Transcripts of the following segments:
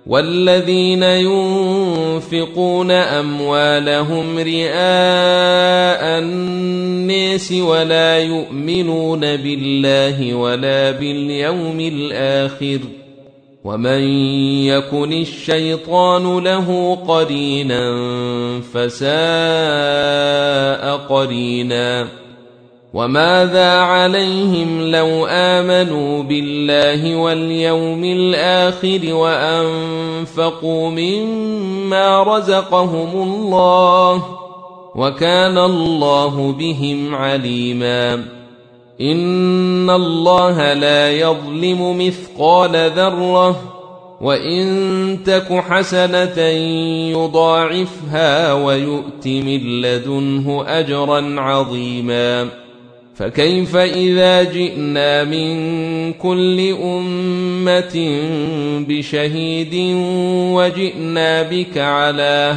والذين ينفقون أموالهم رئاء الناس ولا يؤمنون بالله ولا باليوم الآخر ومن يكن الشيطان له قرينا فساء قرينا وماذا عليهم لو آمنوا بالله واليوم الآخر وأنفقوا مما رزقهم الله وكان الله بهم عليما إن الله لا يظلم مثقال ذرة وإن تك حسنة يضاعفها ويؤت من لدنه أجرا عظيما فكيف إذا جئنا من كل أمة بشهيد وجئنا بك على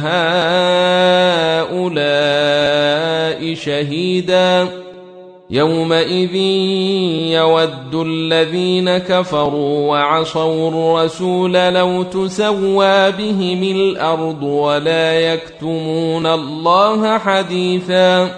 هؤلاء شهيدا يومئذ يود الذين كفروا وعصوا الرسول لو تسوى بهم الأرض ولا يكتمون الله حديثا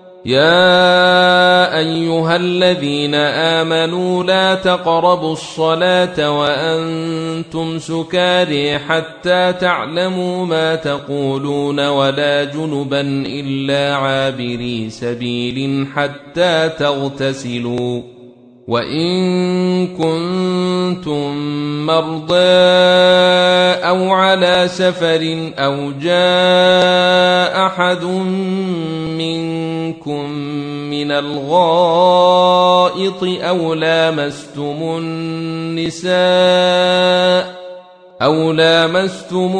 يا أيها الذين آمنوا لا تقربوا الصلاة وأنتم سكارى حتى تعلموا ما تقولون ولا جنبا إلا عابري سبيل حتى تغتسلوا وإن كنتم مرضى أو على سفر أو جاء أحد منكم من الغائط أو لامستم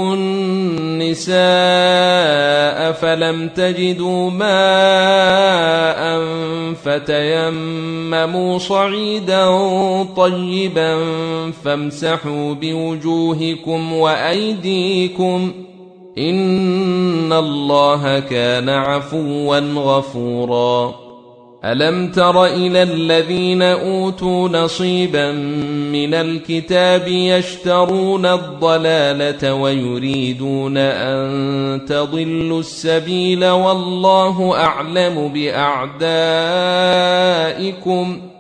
النساء فلم تجدوا ماء فتيمموا صعيدا طيبا فامسحوا بوجوهكم وأيديكم إن الله كان عفوا غفورا ألم تر إلى الذين أوتوا نصيبا من الكتاب يشترون الضلالة ويريدون أن تضلوا السبيل والله أعلم بأعدائكم